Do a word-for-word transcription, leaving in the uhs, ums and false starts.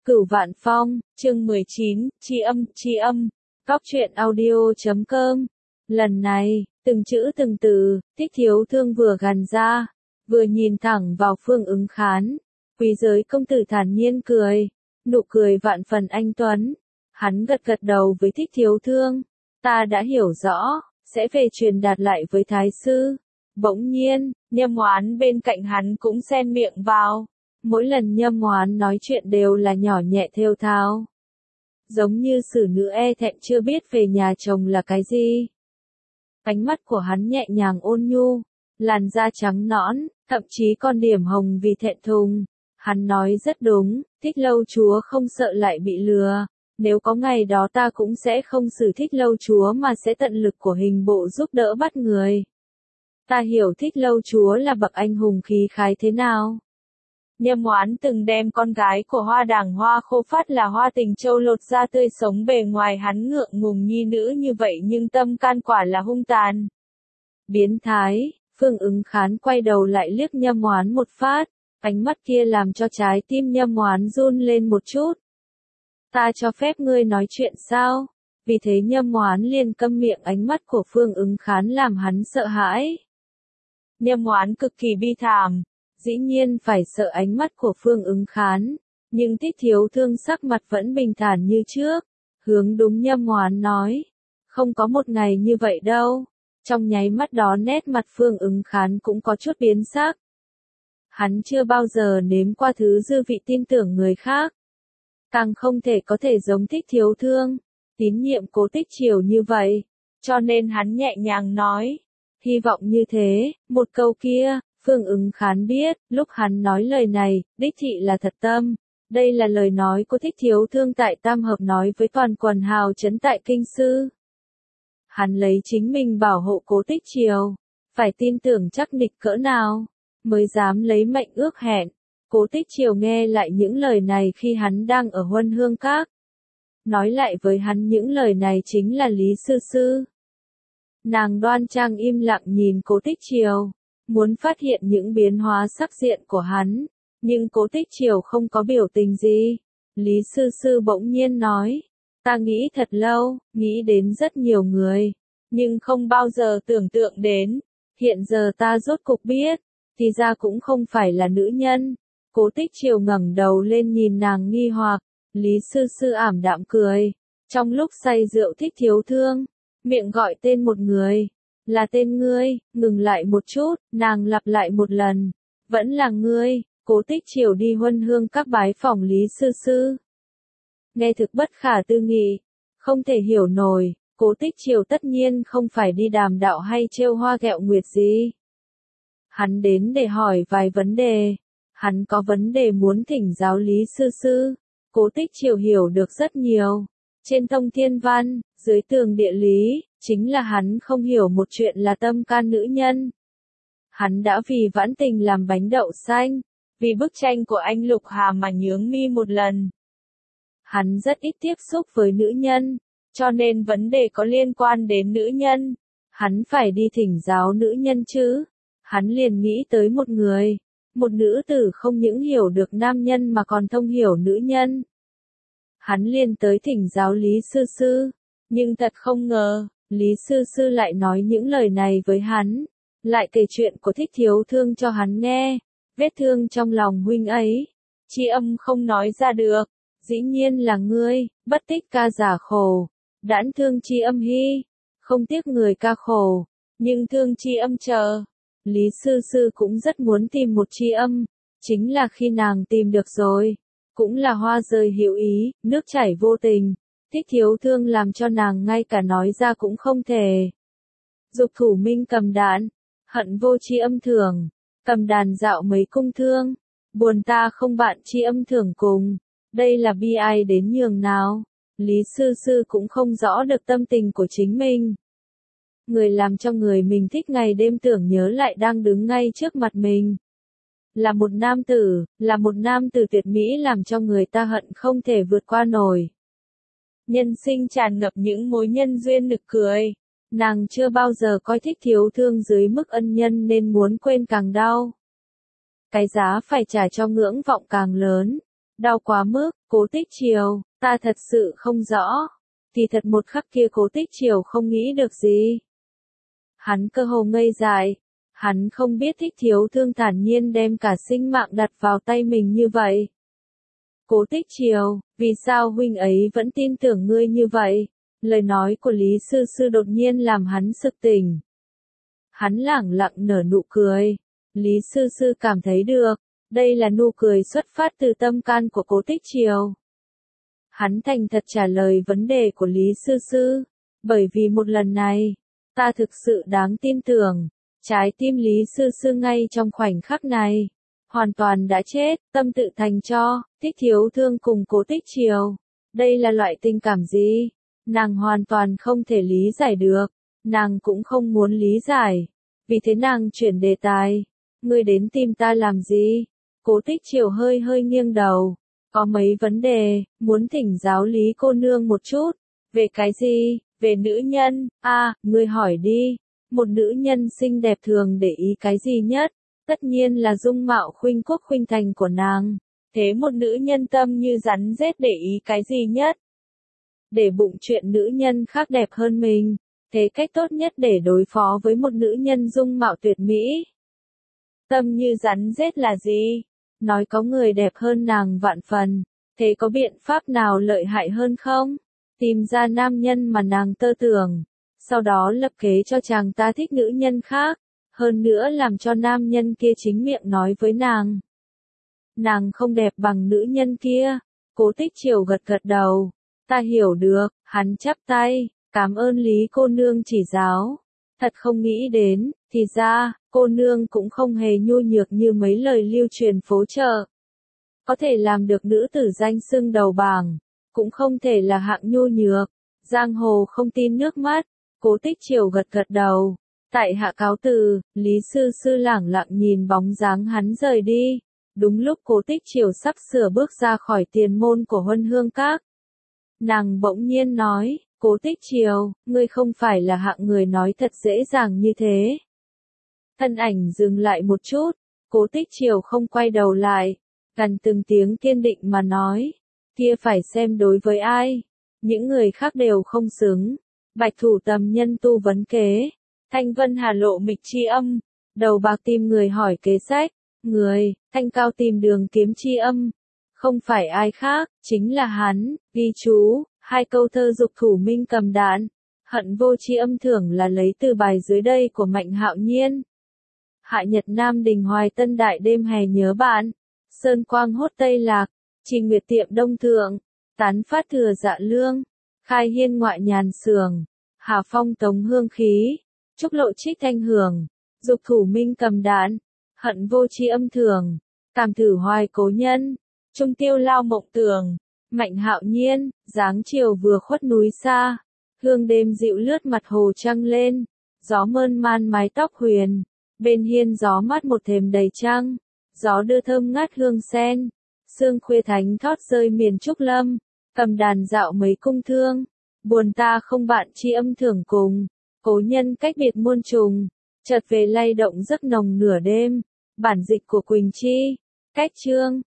Cửu Vạn Phong, chương mười chín, Tri âm, Tri âm, Cóc truyện audio chấm com. Lần này, từng chữ từng từ, Thích Thiếu Thương vừa gằn ra, vừa nhìn thẳng vào Phương Ứng Khán. Quý giới công tử thản nhiên cười, nụ cười vạn phần anh tuấn. Hắn gật gật đầu với Thích Thiếu Thương, ta đã hiểu rõ, sẽ về truyền đạt lại với Thái sư. Bỗng nhiên, Nhâm Oán bên cạnh hắn cũng xen miệng vào. Mỗi lần Nhâm Oán nói chuyện đều là nhỏ nhẹ thều thào. Giống như xử nữ e thẹn chưa biết về nhà chồng là cái gì. Ánh mắt của hắn nhẹ nhàng ôn nhu, làn da trắng nõn, thậm chí còn điểm hồng vì thẹn thùng. Hắn nói rất đúng, Thích Lâu chúa không sợ lại bị lừa. Nếu có ngày đó ta cũng sẽ không xử Thích Lâu chúa mà sẽ tận lực của hình bộ giúp đỡ bắt người. Ta hiểu Thích Lâu chúa là bậc anh hùng khí khái thế nào. Nhâm Oán từng đem con gái của Hoa Đảng Hoa Khô Phát là Hoa Tình Châu lột ra tươi sống, bề ngoài hắn ngượng ngùng nhi nữ như vậy nhưng tâm can quả là hung tàn. Biến thái, Phương Ứng Khán quay đầu lại liếc Nhâm Oán một phát, ánh mắt kia làm cho trái tim Nhâm Oán run lên một chút. Ta cho phép ngươi nói chuyện sao? Vì thế Nhâm Oán liền câm miệng, ánh mắt của Phương Ứng Khán làm hắn sợ hãi. Nhâm Oán cực kỳ bi thảm. Dĩ nhiên phải sợ ánh mắt của Phương Ứng Khán, nhưng Thích Thiếu Thương sắc mặt vẫn bình thản như trước, hướng đúng Nhâm Oán nói, không có một ngày như vậy đâu. Trong nháy mắt đó nét mặt Phương Ứng Khán cũng có chút biến sắc. Hắn chưa bao giờ nếm qua thứ dư vị tin tưởng người khác, càng không thể có thể giống Thích Thiếu Thương, tín nhiệm Cố Tích Triều như vậy, cho nên hắn nhẹ nhàng nói, hy vọng như thế. Một câu kia, Phương Ứng Khán biết, lúc hắn nói lời này, đích thị là thật tâm. Đây là lời nói của Thích Thiếu Thương tại Tam Hợp nói với toàn quần hào trấn tại Kinh Sư. Hắn lấy chính mình bảo hộ Cố Tích Triều, phải tin tưởng chắc nịch cỡ nào, mới dám lấy mệnh ước hẹn. Cố Tích Triều nghe lại những lời này khi hắn đang ở Huân Hương Các. Nói lại với hắn những lời này chính là Lý Sư Sư. Nàng đoan trang im lặng nhìn Cố Tích Triều, muốn phát hiện những biến hóa sắc diện của hắn, nhưng Cố Tích Triều không có biểu tình gì. Lý Sư Sư bỗng nhiên nói, ta nghĩ thật lâu, nghĩ đến rất nhiều người, nhưng không bao giờ tưởng tượng đến, hiện giờ ta rốt cục biết, thì ra cũng không phải là nữ nhân. Cố Tích Triều ngẩng đầu lên nhìn nàng nghi hoặc, Lý Sư Sư ảm đạm cười, trong lúc say rượu Thích Thiếu Thương, miệng gọi tên một người. Là tên ngươi. Ngừng lại một chút, nàng lặp lại một lần, vẫn là ngươi. Cố Tích Triều đi Huân Hương Các bái phỏng Lý Sư Sư. Nghe thực bất khả tư nghị, không thể hiểu nổi. Cố Tích Triều tất nhiên không phải đi đàm đạo hay trêu hoa ghẹo nguyệt gì. Hắn đến để hỏi vài vấn đề. Hắn có vấn đề muốn thỉnh giáo Lý Sư Sư. Cố Tích Triều hiểu được rất nhiều. Trên thông thiên văn, dưới tường địa lý, chính là hắn không hiểu một chuyện là tâm can nữ nhân. Hắn đã vì Vãn Tình làm bánh đậu xanh, vì bức tranh của anh Lục Hà mà nhướng mi một lần. Hắn rất ít tiếp xúc với nữ nhân, cho nên vấn đề có liên quan đến nữ nhân, hắn phải đi thỉnh giáo nữ nhân chứ. Hắn liền nghĩ tới một người, một nữ tử không những hiểu được nam nhân mà còn thông hiểu nữ nhân. Hắn liền tới thỉnh giáo Lý Sư Sư, nhưng thật không ngờ, Lý Sư Sư lại nói những lời này với hắn, lại kể chuyện của Thích Thiếu Thương cho hắn nghe. Vết thương trong lòng huynh ấy, Tri âm không nói ra được, dĩ nhiên là ngươi. Bất tích ca giả khổ, đãn thương Tri âm hy, không tiếc người ca khổ, nhưng thương Tri âm chờ. Lý Sư Sư cũng rất muốn tìm một Tri âm, chính là khi nàng tìm được rồi, cũng là hoa rơi hữu ý, nước chảy vô tình. Thích Thiếu Thương làm cho nàng ngay cả nói ra cũng không thể. Dục thủ minh cầm đàn, hận vô Tri âm thưởng, cầm đàn dạo mấy cung thương, buồn ta không bạn Tri âm thưởng cùng, đây là bi ai đến nhường nào. Lý Sư Sư cũng không rõ được tâm tình của chính mình. Người làm cho người mình thích ngày đêm tưởng nhớ lại đang đứng ngay trước mặt mình. Là một nam tử, là một nam tử tuyệt mỹ làm cho người ta hận không thể vượt qua nổi. Nhân sinh tràn ngập những mối nhân duyên nực cười. Nàng chưa bao giờ coi Thích Thiếu Thương dưới mức ân nhân nên muốn quên càng đau. Cái giá phải trả cho ngưỡng vọng càng lớn. Đau quá mức, Cố Tích Triều, ta thật sự không rõ. Thì thật một khắc kia Cố Tích Triều không nghĩ được gì. Hắn cơ hồ ngây dại. Hắn không biết Thích Thiếu Thương thản nhiên đem cả sinh mạng đặt vào tay mình như vậy. Cố Tích Triều, vì sao huynh ấy vẫn tin tưởng ngươi như vậy? Lời nói của Lý Sư Sư đột nhiên làm hắn sực tỉnh. Hắn lẳng lặng nở nụ cười. Lý Sư Sư cảm thấy được, đây là nụ cười xuất phát từ tâm can của Cố Tích Triều. Hắn thành thật trả lời vấn đề của Lý Sư Sư, bởi vì một lần này, ta thực sự đáng tin tưởng. Trái tim Lý Sư Sư ngay trong khoảnh khắc này, hoàn toàn đã chết, tâm tự thành cho, Thích Thiếu Thương cùng Cố Tích Triều. Đây là loại tình cảm gì? Nàng hoàn toàn không thể lý giải được, nàng cũng không muốn lý giải. Vì thế nàng chuyển đề tài, ngươi đến tìm ta làm gì? Cố Tích Triều hơi hơi nghiêng đầu, có mấy vấn đề, muốn thỉnh giáo Lý cô nương một chút. Về cái gì? Về nữ nhân, a à, ngươi hỏi đi. Một nữ nhân xinh đẹp thường để ý cái gì nhất? Tất nhiên là dung mạo khuynh quốc khuynh thành của nàng. Thế một nữ nhân tâm như rắn rết để ý cái gì nhất? Để bụng chuyện nữ nhân khác đẹp hơn mình. Thế cách tốt nhất để đối phó với một nữ nhân dung mạo tuyệt mỹ. Tâm như rắn rết là gì? Nói có người đẹp hơn nàng vạn phần. Thế có biện pháp nào lợi hại hơn không? Tìm ra nam nhân mà nàng tơ tưởng. Sau đó lập kế cho chàng ta thích nữ nhân khác. Hơn nữa làm cho nam nhân kia chính miệng nói với nàng. Nàng không đẹp bằng nữ nhân kia. Cố Tích Triều gật gật đầu. Ta hiểu được, hắn chắp tay. Cảm ơn Lý cô nương chỉ giáo. Thật không nghĩ đến, thì ra, cô nương cũng không hề nhu nhược như mấy lời lưu truyền phố chợ. Có thể làm được nữ tử danh xưng đầu bảng, cũng không thể là hạng nhu nhược. Giang hồ không tin nước mắt. Cố Tích Triều gật gật đầu. Tại hạ cáo từ, Lý Sư Sư lẳng lặng nhìn bóng dáng hắn rời đi. Đúng lúc Cố Tích Triều sắp sửa bước ra khỏi tiền môn của Huân Hương Các. Nàng bỗng nhiên nói, Cố Tích Triều, ngươi không phải là hạng người nói thật dễ dàng như thế. Thân ảnh dừng lại một chút, Cố Tích Triều không quay đầu lại, gần từng tiếng kiên định mà nói, kia phải xem đối với ai, những người khác đều không xứng. Bạch Thủ Tầm nhân tu vấn kế, Thanh Vân Hà lộ mịch chi âm, Đầu Bạc tìm người hỏi kế sách, người, Thanh Cao tìm đường kiếm chi âm, không phải ai khác, chính là hắn. Ghi chú, hai câu thơ dục thủ minh cầm đạn, hận vô chi âm thưởng là lấy từ bài dưới đây của Mạnh Hạo Nhiên. Hạ Nhật Nam Đình Hoài Tân Đại đêm hè nhớ bạn, Sơn Quang hốt Tây Lạc, Trình Nguyệt tiệm Đông Thượng, Tán phát thừa dạ lương, Khai hiên ngoại nhàn sường, Hà phong tống hương khí, Trúc lộ trích thanh hưởng, Dục thủ minh cầm đạn, hận vô chi âm thưởng, Cảm thử hoài cố nhân, Trung tiêu lao mộng tường. Mạnh Hạo Nhiên, dáng chiều vừa khuất núi xa, hương đêm dịu lướt mặt hồ trăng lên, gió mơn man mái tóc huyền, bên hiên gió mát một thềm đầy trăng, gió đưa thơm ngát hương sen, sương khuya thánh thót rơi miền trúc lâm, cầm đàn dạo mấy cung thương, buồn ta không bạn chi âm thưởng cùng, cố nhân cách biệt muôn trùng, chợt về lay động giấc nồng nửa đêm, bản dịch của Quỳnh Chi, cách chương.